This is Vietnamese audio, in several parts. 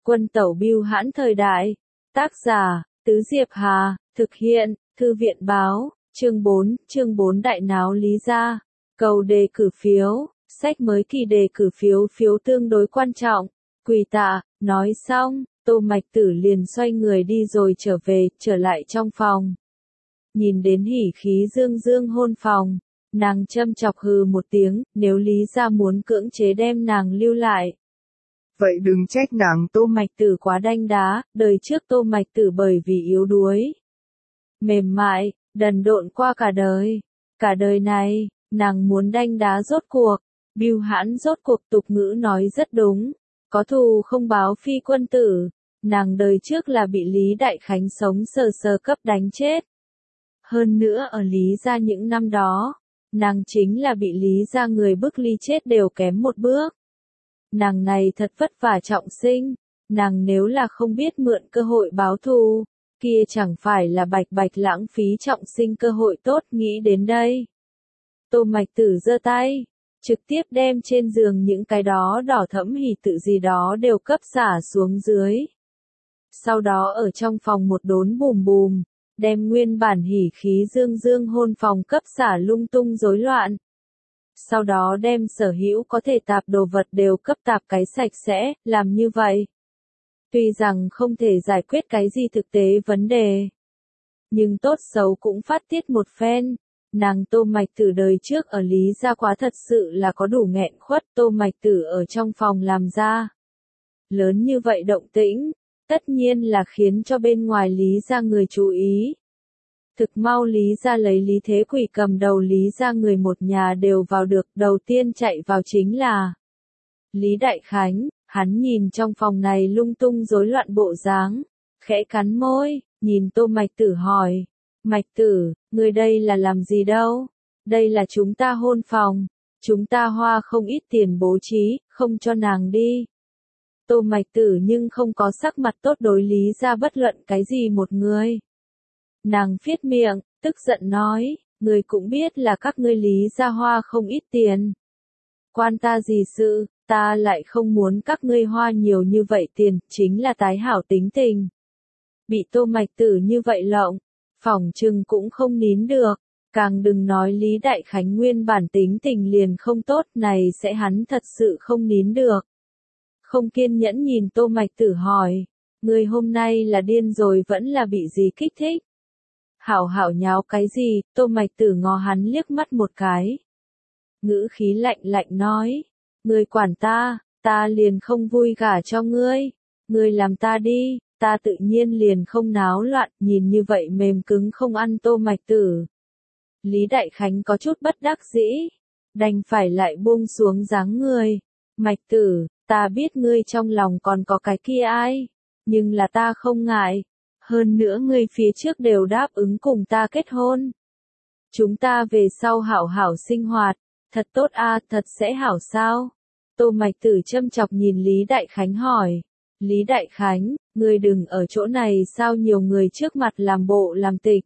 Quân tẩu bưu hãn thời đại. Tác giả, Tứ Diệp Hà, thực hiện, Thư viện báo, chương 4 đại náo Lý gia. Cầu đề cử phiếu, sách mới kỳ đề cử phiếu tương đối quan trọng. Quỳ tạ, nói xong, Tô Mạch Tử liền xoay người đi rồi trở lại trong phòng. Nhìn đến hỉ khí dương dương hôn phòng, nàng châm chọc hừ một tiếng, nếu Lý gia muốn cưỡng chế đem nàng lưu lại. Vậy đừng trách nàng. Tô Mạch Tử quá đanh đá, đời trước Tô Mạch Tử bởi vì yếu đuối, mềm mại, đần độn qua cả đời. Cả đời này, nàng muốn đanh đá rốt cuộc, bưu hãn rốt cuộc. Tục ngữ nói rất đúng, có thù không báo phi quân tử. Nàng đời trước là bị Lý Đại Khánh sống sờ cấp đánh chết. Hơn nữa ở Lý gia những năm đó, nàng chính là bị Lý gia người bức ly chết đều kém một bước. Nàng này thật vất vả trọng sinh, nàng nếu là không biết mượn cơ hội báo thù, kia chẳng phải là bạch lãng phí trọng sinh cơ hội tốt. Nghĩ đến đây, Tô Mạch Tử giơ tay, trực tiếp đem trên giường những cái đó đỏ thẫm hỉ tự gì đó đều cấp xả xuống dưới. Sau đó ở trong phòng một đốn bùm, đem nguyên bản hỉ khí dương dương hôn phòng cấp xả lung tung rối loạn. Sau đó đem sở hữu có thể tạp đồ vật đều cấp tạp cái sạch sẽ. Làm như vậy, tuy rằng không thể giải quyết cái gì thực tế vấn đề, nhưng tốt xấu cũng phát tiết một phen. Nàng Tô Mạch Tử đời trước ở Lý gia quá thật sự là có đủ nghẹn khuất. Tô Mạch Tử ở trong phòng làm ra lớn như vậy động tĩnh, tất nhiên là khiến cho bên ngoài Lý gia người chú ý. Thực mau Lý gia lấy Lý Thế Quỷ cầm đầu Lý gia người một nhà đều vào được. Đầu tiên chạy vào chính là Lý Đại Khánh. Hắn nhìn trong phòng này lung tung rối loạn bộ dáng, khẽ cắn môi, nhìn Tô Mạch Tử hỏi, Mạch Tử, người đây là làm gì đâu? Đây là chúng ta hôn phòng, chúng ta hoa không ít tiền bố trí, không cho nàng đi. Tô Mạch Tử nhưng không có sắc mặt tốt đối Lý gia bất luận cái gì một người. Nàng phiết miệng, tức giận nói, người cũng biết là các ngươi Lý gia hoa không ít tiền. Quan ta gì sự, ta lại không muốn các ngươi hoa nhiều như vậy tiền, chính là tái hảo tính tình. Bị Tô Mạch Tử như vậy lộng, phỏng chừng cũng không nín được, càng đừng nói Lý Đại Khánh nguyên bản tính tình liền không tốt, này sẽ hắn thật sự không nín được. Không kiên nhẫn nhìn Tô Mạch Tử hỏi, người hôm nay là điên rồi vẫn là bị gì kích thích? Hảo nháo cái gì? Tô Mạch Tử ngó hắn liếc mắt một cái, ngữ khí lạnh nói, ngươi quản ta liền không vui gả cho ngươi, ngươi làm ta đi, ta tự nhiên liền không náo loạn. Nhìn như vậy mềm cứng không ăn Tô Mạch Tử, Lý Đại Khánh có chút bất đắc dĩ, đành phải lại buông xuống dáng người. Mạch Tử, ta biết ngươi trong lòng còn có cái kia ai, nhưng là ta không ngại, hơn nữa ngươi phía trước đều đáp ứng cùng ta kết hôn. Chúng ta về sau hảo sinh hoạt, thật tốt a, thật sẽ hảo sao? Tô Mạch Tử châm chọc nhìn Lý Đại Khánh hỏi, Lý Đại Khánh, ngươi đừng ở chỗ này sao nhiều người trước mặt làm bộ làm tịch.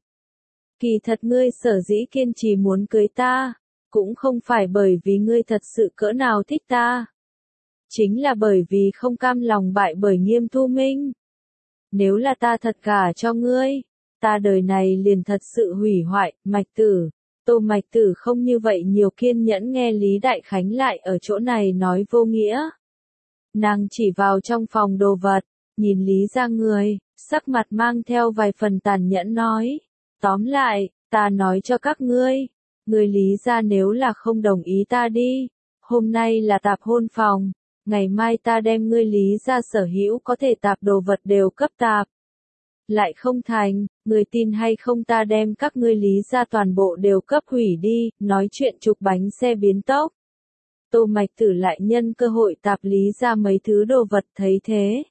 Kỳ thật ngươi sở dĩ kiên trì muốn cưới ta, cũng không phải bởi vì ngươi thật sự cỡ nào thích ta. Chính là bởi vì không cam lòng bại bởi Nghiêm Thu Minh. Nếu là ta thật gả cho ngươi, ta đời này liền thật sự hủy hoại. Mạch Tử, Tô Mạch Tử không như vậy nhiều kiên nhẫn nghe Lý Đại Khánh lại ở chỗ này nói vô nghĩa. Nàng chỉ vào trong phòng đồ vật, nhìn Lý gia người, sắc mặt mang theo vài phần tàn nhẫn nói, tóm lại, ta nói cho các ngươi, người Lý gia nếu là không đồng ý ta đi, hôm nay là tạp hôn phòng, ngày mai ta đem ngươi Lý gia sở hữu có thể tạp đồ vật đều cấp tạp. Lại không thành, người tin hay không ta đem các ngươi Lý gia toàn bộ đều cấp hủy đi. Nói chuyện chụp bánh xe biến tốc. Tô Mạch Tử lại nhân cơ hội tạp Lý gia mấy thứ đồ vật. Thấy thế,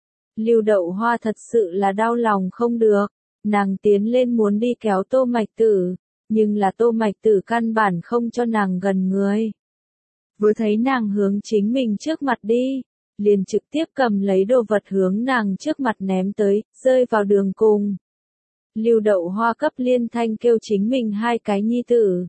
Lưu Đậu Hoa thật sự là đau lòng không được, nàng tiến lên muốn đi kéo Tô Mạch Tử, nhưng là Tô Mạch Tử căn bản không cho nàng gần người. Vừa thấy nàng hướng chính mình trước mặt đi, liền trực tiếp cầm lấy đồ vật hướng nàng trước mặt ném tới, rơi vào đường cùng. Lưu Đậu Hoa cấp liên thanh kêu chính mình hai cái nhi tử.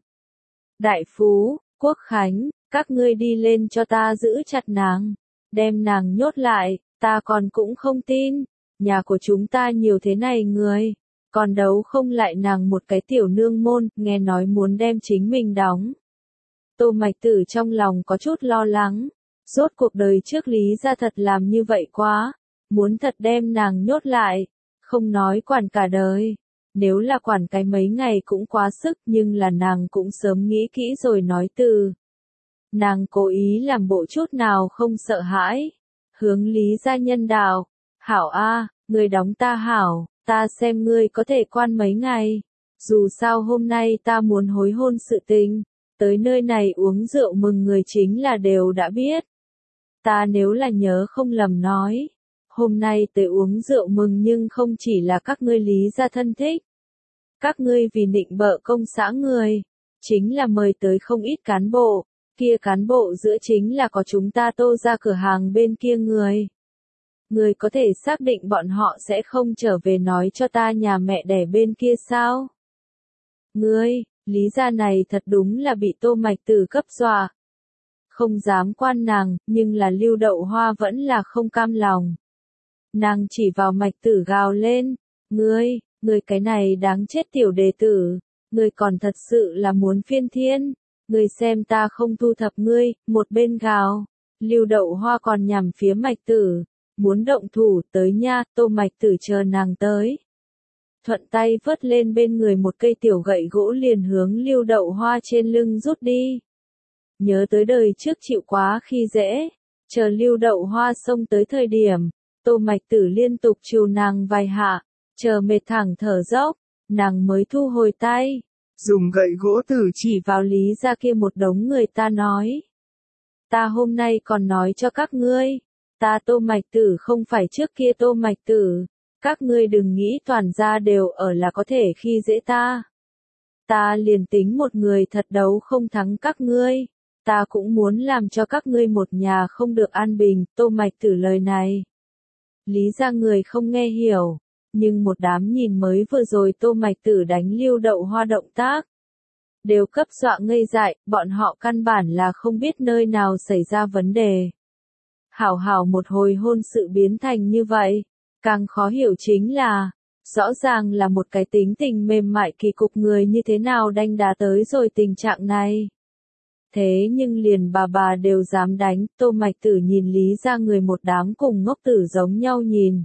Đại Phú, Quốc Khánh, các ngươi đi lên cho ta giữ chặt nàng, đem nàng nhốt lại, Ta còn cũng không tin, nhà của chúng ta nhiều thế này người, còn đấu không lại nàng một cái tiểu nương môn, nghe nói muốn đem chính mình đóng. Tô Mạch Tử trong lòng có chút lo lắng, rốt cuộc đời trước Lý gia thật làm như vậy quá, muốn thật đem nàng nhốt lại, không nói quản cả đời. Nếu là quản cái mấy ngày cũng quá sức, nhưng là nàng cũng sớm nghĩ kỹ rồi nói từ. Nàng cố ý làm bộ chút nào không sợ hãi, hướng Lý gia nhân đạo, hảo a, người đóng ta hảo, ta xem ngươi có thể quan mấy ngày, dù sao hôm nay ta muốn hối hôn sự tình, tới nơi này uống rượu mừng người chính là đều đã biết. Ta nếu là nhớ không lầm nói, hôm nay tới uống rượu mừng nhưng không chỉ là các ngươi Lý gia thân thích. Các ngươi vì nịnh bợ công xã người, chính là mời tới không ít cán bộ, kia cán bộ giữa chính là có chúng ta Tô ra cửa hàng bên kia người. Người có thể xác định bọn họ sẽ không trở về nói cho ta nhà mẹ đẻ bên kia sao? Ngươi, Lý gia này thật đúng là bị Tô Mạch Tử cấp dọa. Không dám quan nàng, nhưng là Lưu Đậu Hoa vẫn là không cam lòng. Nàng chỉ vào Mạch Tử gào lên, ngươi cái này đáng chết tiểu đệ tử, ngươi còn thật sự là muốn phiên thiên, ngươi xem ta không thu thập ngươi, một bên gào, Lưu Đậu Hoa còn nhằm phía Mạch Tử, muốn động thủ tới nha, Tô Mạch Tử chờ nàng tới. Thuận tay vớt lên bên người một cây tiểu gậy gỗ liền hướng Lưu Đậu Hoa trên lưng rút đi. Nhớ tới đời trước chịu quá khi dễ, chờ Lưu Đậu Hoa xông tới thời điểm, Tô Mạch Tử liên tục trù nàng vài hạ, chờ mệt thẳng thở dốc, nàng mới thu hồi tay, dùng gậy gỗ tử chỉ vào Lý gia kia một đống người ta nói. Ta hôm nay còn nói cho các ngươi, ta Tô Mạch Tử không phải trước kia Tô Mạch Tử, các ngươi đừng nghĩ toàn gia đều ở là có thể khi dễ ta. Ta liền tính một người thật đấu không thắng các ngươi, ta cũng muốn làm cho các ngươi một nhà không được an bình, Tô Mạch Tử lời này. Lý gia người không nghe hiểu, nhưng một đám nhìn mới vừa rồi Tô Mạch Tử đánh Lưu Đậu Hoa động tác. Đều cấp dọa ngây dại, bọn họ căn bản là không biết nơi nào xảy ra vấn đề. Hảo hảo một hồi hôn sự biến thành như vậy, càng khó hiểu chính là, rõ ràng là một cái tính tình mềm mại kỳ cục người như thế nào đanh đá tới rồi tình trạng này. Thế nhưng liền bà đều dám đánh, Tô Mạch Tử nhìn Lý gia người một đám cùng ngốc tử giống nhau nhìn.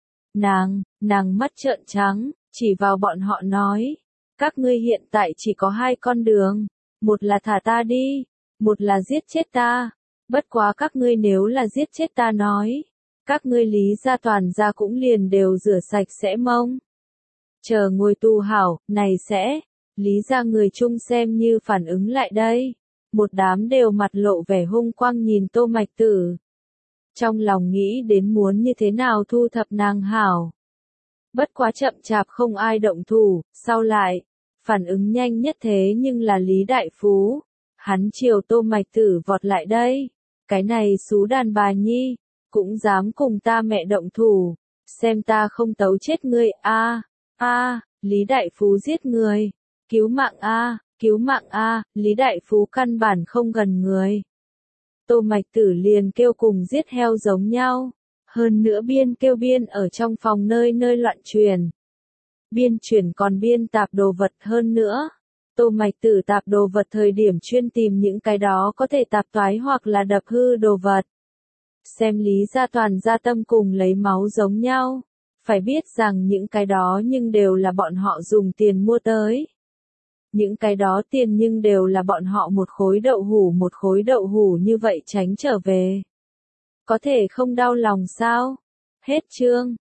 Nàng mắt trợn trắng, chỉ vào bọn họ nói, các ngươi hiện tại chỉ có hai con đường, một là thả ta đi, một là giết chết ta, bất quá các ngươi nếu là giết chết ta nói, các ngươi Lý gia toàn gia cũng liền đều rửa sạch sẽ mông. Chờ ngồi tù hảo, này sẽ, Lý gia người chung xem như phản ứng lại đây, một đám đều mặt lộ vẻ hung quang nhìn Tô Mạch Tử. Trong lòng nghĩ đến muốn như thế nào thu thập nàng hảo. Bất quá chậm chạp không ai động thủ, sau lại, phản ứng nhanh nhất thế nhưng là Lý Đại Phú. Hắn chiều Tô Mạch Tử vọt lại đây, cái này xú đàn bà nhi, cũng dám cùng ta mẹ động thủ, xem ta không tấu chết ngươi a, Lý Đại Phú giết người, cứu mạng a, Lý Đại Phú căn bản không gần người. Tô Mạch Tử liền kêu cùng giết heo giống nhau, hơn nữa biên kêu biên ở trong phòng nơi nơi loạn truyền. Biên chuyển còn biên tạp đồ vật hơn nữa. Tô Mạch Tử tạp đồ vật thời điểm chuyên tìm những cái đó có thể tạp toái hoặc là đập hư đồ vật. Xem Lý gia toàn gia tâm cùng lấy máu giống nhau, phải biết rằng những cái đó nhưng đều là bọn họ dùng tiền mua tới. Những cái đó tiền nhưng đều là bọn họ một khối đậu hủ như vậy tránh trở về. Có thể không đau lòng sao? Hết chương.